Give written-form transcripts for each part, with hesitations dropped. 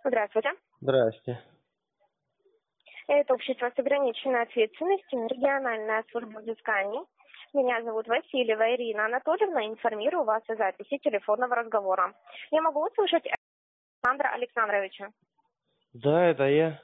Здравствуйте. Здрасте. Это общество с ограниченной ответственностью, региональная служба взысканий. Меня зовут Васильева Ирина Анатольевна. Информирую вас о записи телефонного разговора. Я могу услышать Александра Александровича? Да, это я.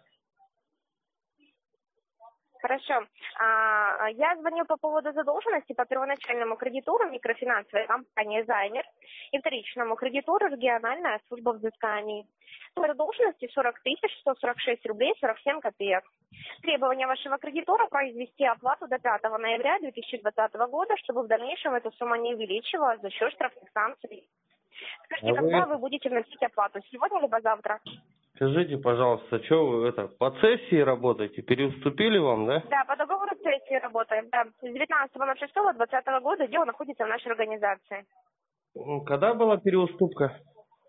Хорошо. Я звоню по поводу задолженности по первоначальному кредитору микрофинансовой компании «Займер» и вторичному кредитору региональная служба взысканий. Задолженности 40 146 рублей 47 копеек. Требование вашего кредитора произвести оплату до 5 ноября 2020 года, чтобы в дальнейшем эта сумма не увеличивалась за счет штрафных санкций. Скажите, когда вы будете вносить оплату? Сегодня либо завтра? Скажите, пожалуйста, что вы по цессии работаете? Переуступили вам, да? Да, по договору цессии работаем. Да. С 19.06.2020 года дело находится в нашей организации. Когда была переуступка?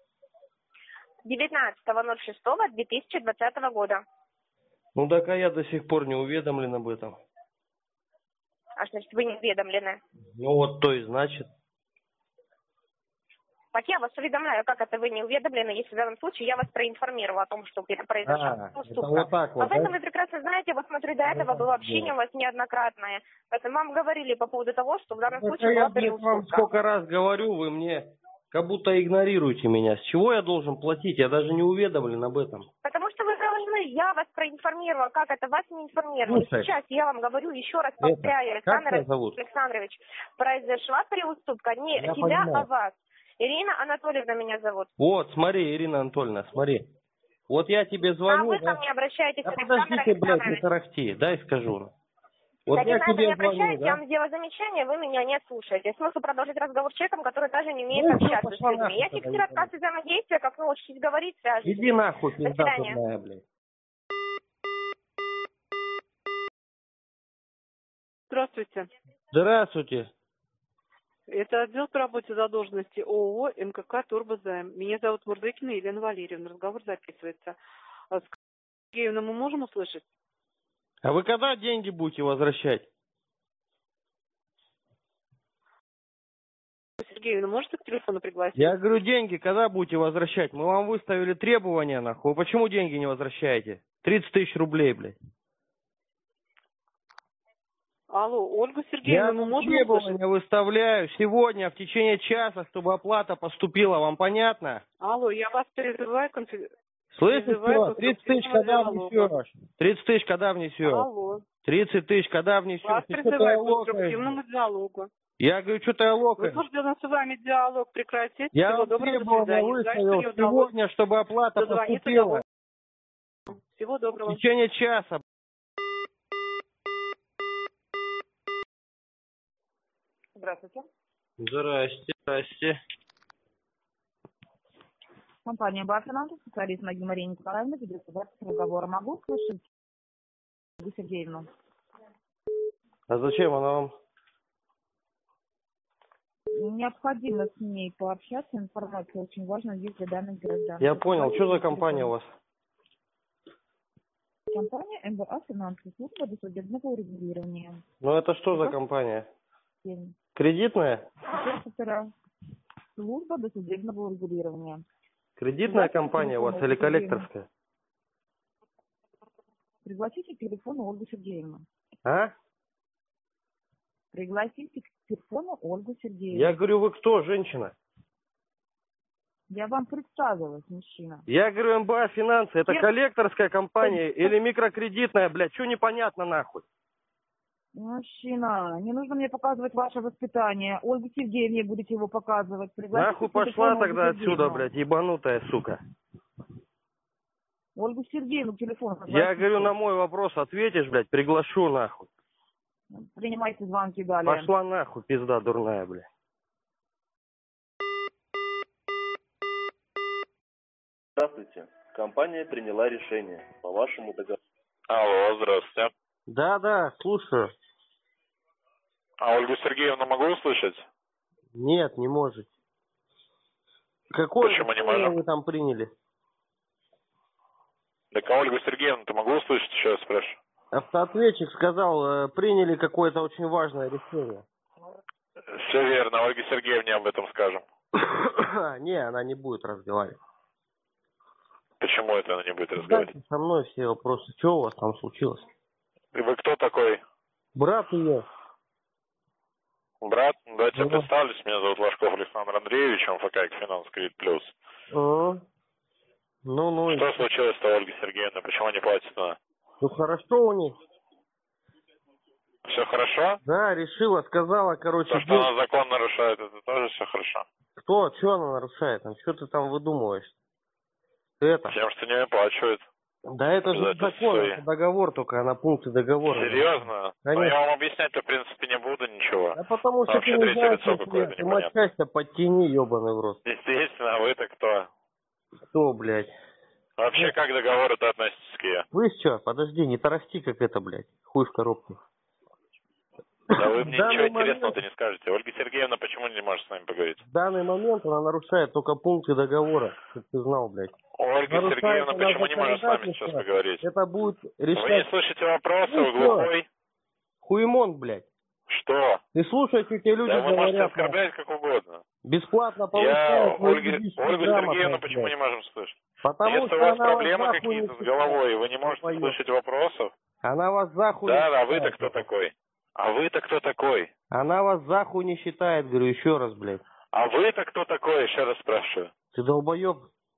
19.06.2020 года. Ну так а я до сих пор не уведомлен об этом. А что значит, вы не уведомлены? Ну вот то и значит. Так я вас уведомляю, как это вы не уведомлены, если в данном случае я вас проинформировала о том, что произошла уступка. Это вот так вот, Об этом да? вы прекрасно знаете, вот смотрю, до этого было общение у вас неоднократное. Поэтому вам говорили по поводу того, что в данном случае Я, была блядь, вам переуступка. сколько раз говорю, вы мне как будто игнорируете меня. С чего я должен платить? Я даже не уведомлен об этом. Потому что вы должны, я вас проинформировала, как это вас не информировали. Слушай, Сейчас я вам говорю, еще раз повторяю, как тебя Александр зовут? Александрович, произошла переуступка не Я тебя, понимаю. а вас. Ирина Анатольевна меня зовут. Вот, смотри, Ирина Анатольевна, смотри. Вот я тебе звоню, А вы ко да? мне обращаетесь, Да Александр подождите, блядь, не Александрович. тарахти, дай скажу. Вот Кстати, я на это не тебе звоню, обращаюсь, я да? вам сделаю замечание, вы меня не слушаете. Смысл продолжить разговор с человеком, который даже не умеет Ну, общаться с пошла людьми. нахуй Я тогда, фиксирую отказ взаимодействия, как научитесь говорить, свяжетесь. Иди нахуй, До пизда свидания. тудная, блядь. Здравствуйте. Здравствуйте. Это отдел по работе задолженности ООО МКК «Турбозайм». Меня зовут Мурдыкина Елена Валерьевна. Разговор записывается. С Сергеевной мы можем услышать? А вы когда деньги будете возвращать? Сергеевна, можете к телефону пригласить? Я говорю, деньги когда будете возвращать? Мы вам выставили требования, нахуй. Вы почему деньги не возвращаете? 30 тысяч рублей, блядь. Алло, Ольга Сергеевна, Я мы вам можем требования услышать? выставляю сегодня в течение часа, чтобы оплата поступила. Вам понятно? Алло, я вас призываю Слышите, что? 30 тысяч когда внесешь? 30 тысяч когда внесешь? Алло, 30 тысяч когда внесешь? вас Ты что-то призываю к локаешь. конструктивному диалогу. Я говорю, что ты локаешь? Вынуждена с вами диалог прекратить. Я Всего вам доброго, до требования свидания. Жаль, что выставил не удалось сегодня, чтобы оплата дозвониться поступила. Всего доброго. В течение часа. Здравствуйте. Здрасте, здрасте. Компания «Баффинанс», специалист Мария Николаевна, ведет запись разговора. Могу слышать Ольгу Сергеевну? А зачем она вам? Необходимо с ней пообщаться, информация очень важна есть для данных граждан. Я понял, что за компания у вас? Компания МБА «Финансы», служба досудебного урегулирования. Ну это что за компания? Кредитная? Служба досудебного урегулирования. Кредитная компания у вас или коллекторская? Пригласите к телефону Ольгу Сергеевну. А? Пригласите к телефону Ольгу Сергеевну. Я говорю, вы кто, женщина? Я вам представилась, мужчина. Я говорю, МБА Финансы, это Нет. коллекторская компания или микрокредитная, блядь, что непонятно нахуй? Мужчина, не нужно мне показывать ваше воспитание. Ольге Сергеевне будете его показывать. Пригласите Нахуй к телефону пошла Ольгу тогда Сергеевну. отсюда, блядь, ебанутая сука. Ольгу Сергеевну к телефону. Я говорю, на мой вопрос ответишь, блядь, приглашу нахуй. Принимайте звонки далее. Пошла нахуй, пизда дурная, блядь. Здравствуйте. Компания приняла решение по вашему договору. Алло, здравствуйте. Да, слушаю. А Ольгу Сергеевну могу услышать? Нет, не можете. Какое Почему не решение можем? вы там приняли? Так а Ольгу Сергеевну-то могу услышать, еще раз спрашиваю? Автоответчик сказал, приняли какое-то очень важное решение. Все верно, Ольге Сергеевне об этом скажем. Не, она не будет разговаривать. Почему это она не будет разговаривать? Задайте со мной все вопросы. Что у вас там случилось? И вы кто такой? Брат ее. Брат? Давайте я Ну. представлюсь. Меня зовут Ложков Александр Андреевич, МФК «Экфинанс Кредит Плюс». Ну, Что случилось-то, Ольга Сергеевна? Почему не платит она? ну хорошо у них. Все хорошо? Да, решила, сказала, короче. То, что она закон нарушает, это тоже все хорошо? Кто? Что она нарушает? Что ты там выдумываешь? Ты это? Тем, что не выплачивает. Да это же Обязательства закон, свои. это договор только, на пункты договора. Серьезно? Ну, Конечно. я вам объяснять-то, в принципе, не буду ничего. Да потому что Вообще ты не третье знаешь, лицо что какое-то ты непонятное. матчасть-то подтяни, ебаный в рот. Естественно, а вы-то кто? Кто, блядь? Вообще, как к договору-то относитесь к ее? Вы что? Подожди, не тарахти, как это, блядь. Хуй в коробке. Да вы мне В данный ничего момент- интересного-то не скажете. Ольга Сергеевна почему не может с нами поговорить? В данный момент она нарушает только пункты договора, как ты знал, блядь. Ольга Нарушает Сергеевна она почему не может с нами сейчас законодательство. поговорить? Это будет Вы не решать слышите вопросы, Ну вы что? глухой? хуемон, блядь. Что? Ты слушай, что тебе люди Да вы можете говорят. оскорблять как угодно. Бесплатно Я получают твою Ольгу физическую Сергеевну грамотность, почему блядь. не можем слышать? Потому Если что у вас она проблемы вас за хуй какие-то не с головой, и вы не считает, можете долбоёб. слышать вопросов, Она вас за хуй да, не а вы-то считает. кто такой? А вы-то кто такой? Она вас за хуй не считает, говорю, еще раз, блядь. А вы-то кто такой, еще раз спрашиваю? Ты долбоеб?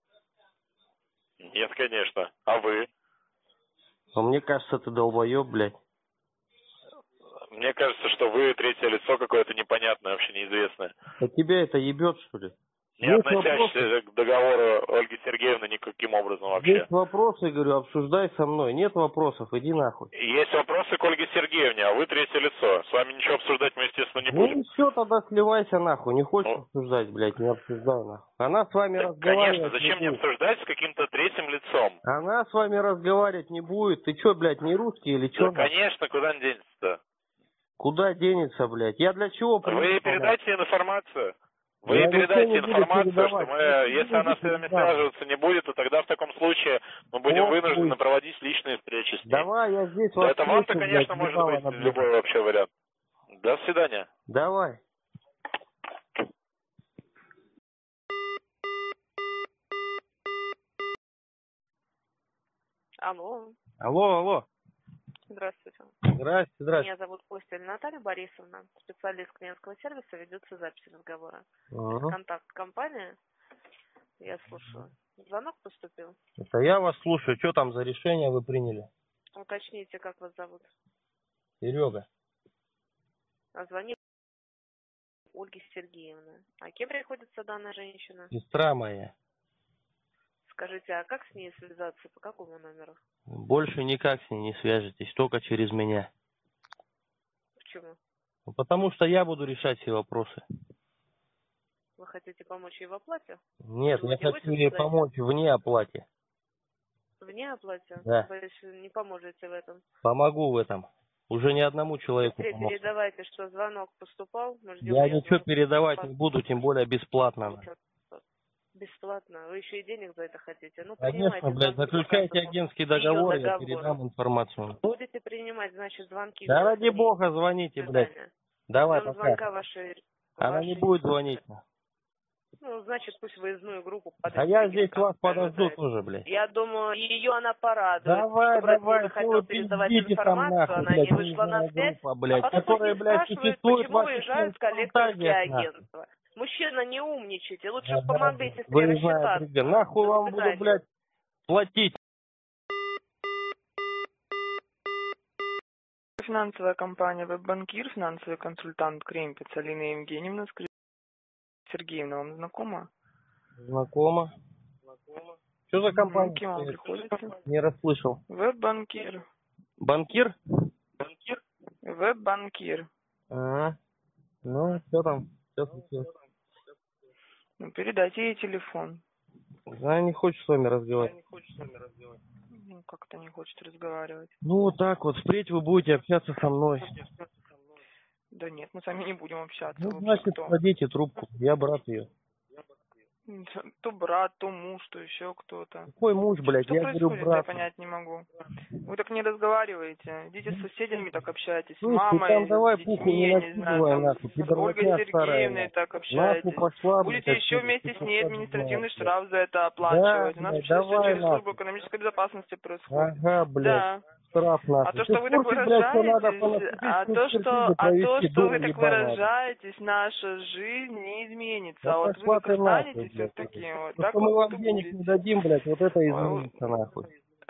Нет, конечно. А вы? А мне кажется, ты долбоеб, блядь. Мне кажется, что вы третье лицо какое-то непонятное, вообще неизвестное. А тебя это ебет, что ли? Не Есть относящееся к договору Ольги Сергеевны никаким образом вообще. Есть вопросы, говорю, обсуждай со мной. Нет вопросов, иди нахуй. Есть вопросы к Ольге Сергеевне, а вы третье лицо. С вами ничего обсуждать мы, естественно, не Ну будем. и все, тогда сливайся нахуй. Не хочешь Ну. обсуждать, блядь, не обсуждай нахуй. Она с вами Так, разговаривать конечно, зачем не мне будет. обсуждать с каким-то третьим лицом? Она с вами разговаривать не будет. Ты что, блядь, не русский или что? Да, конечно, куда он денется-то? Куда денется, блядь? Я для чего Вы ей приехал, передайте информацию. Вы Я ей ничего передайте не буду информацию, что передавать. мы, Ничего не если она с буду вами передавать. связываться не будет, то тогда в таком случае мы будем Вот вынуждены вы. проводить личные встречи с ней. Давай, я здесь Да вас это вам-то, слышу, конечно, блядь, может ебало быть на, блядь. любой вообще вариант. До свидания. Давай. Алло, Алло. здравствуйте. Здрасте. Меня зовут Костель Наталья Борисовна, специалист клиентского сервиса, ведется запись разговора. Ага. Контакт компании, я слушаю. Звонок поступил. Это я вас слушаю. Что там за решение вы приняли? Уточните, как вас зовут. Серега. А звонит Ольги Сергеевны. А кем приходится данная женщина? Сестра моя. Скажите, а как с ней связаться? По какому номеру? Больше никак с ней не свяжетесь, только через меня. Почему? Ну, потому что я буду решать все вопросы. Вы хотите помочь ей в оплате? Нет, я Живете хочу вы, ей создайте? помочь вне оплате. Вне оплате? Да. Боюсь, не поможете в этом. Помогу в этом. Уже ни одному человеку Быстрее помог. передавайте, что звонок поступал. Мы ждем Я ее ничего звонка. передавать не буду, тем более бесплатно. Бесплатно? Вы еще и денег за это хотите? Ну, Конечно, принимайте блядь, звонки, заключайте пока агентский по её договор, я договору. передам информацию. Будете принимать, значит, звонки. Да ради вместо бога, нее. звоните, До блядь. свидания. Давай, Ждем пока. звонка вашей... Она не вашей- будет звонить. Ну, значит, пусть выездную группу А я здесь подвигнет, вас как подожду сказать. тоже, блядь. Я думаю, ее она порадует. Давай, Чтобы раз давай, не что захотела вы передавать пиздите там информацию, нахуй, она блядь, не вышла на выездная связь, группа, блядь, а потом которая, пусть блядь, спрашивают, существует в почему ваших выезжают коллекторские фантазиях, нахуй. агентства. Мужчина, не умничайте, лучше Ага, помогли сестре выездная рассчитаться. брига. Нахуй До вам буду, свидания. блядь, платить. Финансовая компания «Веб-банкир», финансовый консультант Кремпец Алина Евгеньевна, Сергеевна, вам знакома? Знакомо. Что за компания? Кем вам приходится? Не расслышал. «Веб-банкир». Банкир? «Веб-банкир». Ага. Ну, что там? Что случилось? Ну, передайте ей телефон. Она не хочет с вами разговаривать. Ну, как-то не хочет разговаривать. Ну, вот так вот. Впредь вы будете общаться со мной. Да нет, мы с вами не будем общаться. Ну, Вы значит, кто? кладите трубку. Я брат ее. То брат, то муж, то еще кто-то. Какой муж, блядь? Что Я говорю, происходит, я брат. понять не могу. Вы так не разговариваете. Идите с соседями так общайтесь, с Слышь, ты мамой, там давай с пуху детьми, не я не знаю, накидывай, там, нахуй, с пидоротня Ольгой старая, Сергеевной нахуй. так Нахуй общайтесь. пошла, Будете блядь, еще отсюда, вместе ты с ней что административный знаешь, штраф за это оплачивать. У нас блядь, все давай, через службу нахуй. экономической безопасности происходит. Ага, блядь. Да. Штраф, нахуй. А то, Ты что в вы так курсе, блядь, что надо выражаетесь, фонотипическую провести, что дура вы так ебаная? выражаетесь, наша жизнь не изменится. Да А вот вы пошла как ты нахуй, останетесь блядь. вот таким вот, То, так что мы вот вам и денег не будете. дадим, блядь, вот это Ой, изменится, нахуй.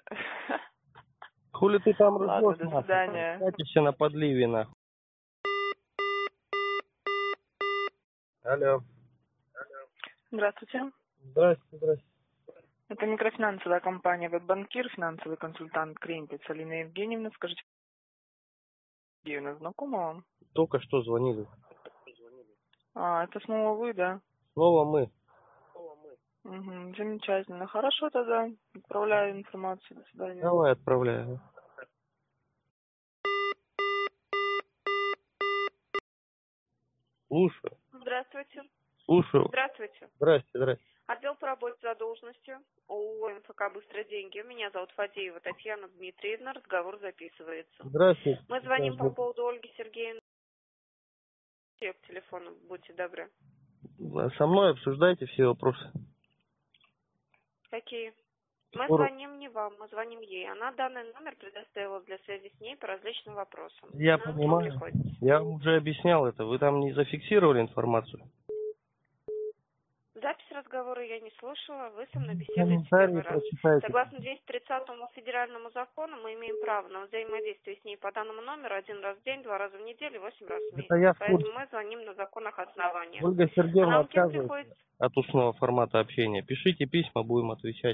Хули ты там Ладно, ржешь, до нахуй? свидания. Катишься на подливе, нахуй. Алло. Здравствуйте. Здрасте, здрасте. Это микрофинансовая компания «Веб-банкир», финансовый консультант Кремпец Алина Евгеньевна. Скажите, Евгеньевна, знакома вам? Только что звонили. А, это снова вы, да? Снова мы. Угу, замечательно. Хорошо тогда. Отправляю информацию. До свидания. Давай отправляю. Слушаю. Здравствуйте. Слушаю. Здравствуйте. Здрасте, здрасте. Отдел по работе с задолженностью. ООО «МФК Быстрые деньги». Меня зовут Фадеева Татьяна Дмитриевна. Разговор записывается. Здравствуйте. Мы звоним по поводу Ольги Сергеевны. К телефону, будьте добры. Со мной обсуждайте все вопросы. Какие? Мы Скоро. звоним не вам, мы звоним ей. Она данный номер предоставила для связи с ней по различным вопросам. Я Она понимаю. приходит. Я вам уже объяснял это. Вы там не зафиксировали информацию? Запись разговора я не слушала, вы со мной беседуете Комментарии первый раз. прочитайте. Согласно 230-му федеральному закону, мы имеем право на взаимодействие с ней по данному номеру 1 раз в день, 2 раза в неделю, 8 раз в месяц. Это я в Поэтому курсе. мы звоним на законных основаниях. Ольга Сергеевна Нам кем отказывается приходится? от устного формата общения. Пишите письма, будем отвечать.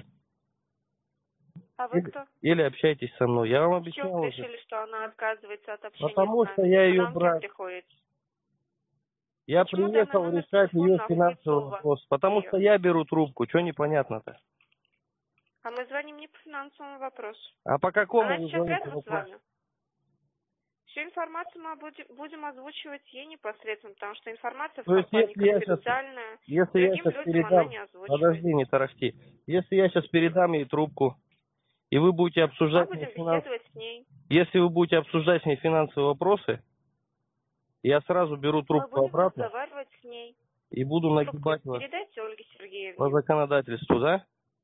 А вы кто? Или общайтесь со мной. Я вам С чего объяснял вы уже. решили, что она отказывается от общения Потому с нами? что я ее Нам кем брат. приходится? Я Почему приехал данный номер решать телефона ее находится финансовый у вас? вопрос. Потому что я беру трубку. Что непонятно-то? А мы звоним не по финансовому вопросу. А по какому Она вы сейчас звоните рядом с вопросу? вами. Всю информацию мы будем озвучивать ей непосредственно, потому что информация в То есть, компании если я сейчас, конфиденциальная. если я Другим сейчас людям она передам, не озвучивает. подожди, не тарахти. Если я сейчас передам ей трубку, и вы будете Мы обсуждать, будем с ней беседовать с ней. если вы будете обсуждать с ней финансовые вопросы, я сразу беру Мы трубку будем обратно разговаривать с ней. и буду Трубку нагибать вас передайте Ольге Сергеевне. по законодательству, да?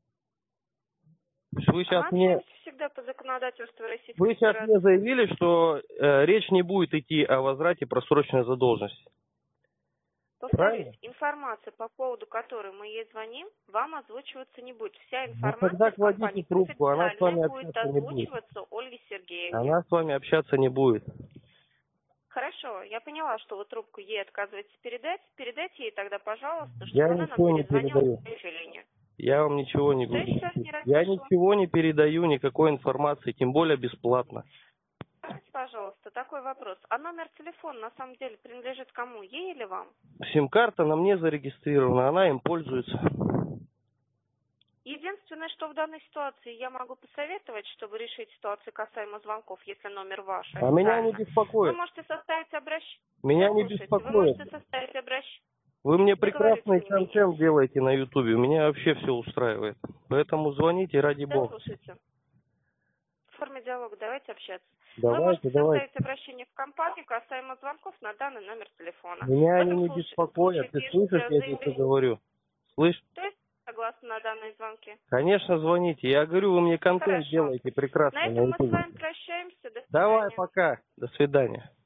То есть вы сейчас Мы мне, общаемся всегда по законодательству Российской вы сейчас Федерации. мне заявили, что речь не будет идти о возврате просроченной задолженности. Повторюсь, информация, по поводу которой мы ей звоним, вам озвучиваться не будет. Вся информация тогда в компании кладите трубку, она с вами конфиденциальная будет общаться не будет. озвучиваться Ольге Сергеевне. Она с вами общаться не будет. Хорошо, я поняла, что вы трубку ей отказываетесь передать. Передайте ей тогда, пожалуйста, чтобы Я она нам ничего не перезвонила передаю. в горячую линию. Я вам ничего не Что я буду. сейчас не Я расслышала? ничего не передаю, никакой информации, тем более бесплатно. Скажите, пожалуйста, такой вопрос. А номер телефона на самом деле принадлежит кому? Ей или вам? Сим-карта на мне зарегистрирована, она им пользуется. Единственное, что в данной ситуации я могу посоветовать, чтобы решить ситуацию касаемо звонков, если номер ваш. А меня не Вы беспокоит. можете составить обращение. Меня не Вы беспокоит. можете составить обращение. Вы мне прекрасный Договоритесь, не контент делаете на Ютубе. Меня вообще все устраивает. Поэтому звоните ради Да, бога. слушайте. В форме диалога давайте общаться. Вы Давайте, можете давайте. составить обращение в компанию касаемо звонков на данный номер телефона. Меня В они этом не случае беспокоят. Ты пишите слышишь, я тебе заявление. что говорю? Слышь? То есть согласны на данные звонки. Конечно, звоните. Я говорю, вы мне контент Хорошо. делаете На прекрасно на этом мы с Ютубе. вами прощаемся. До Давай, свидания. пока. До свидания.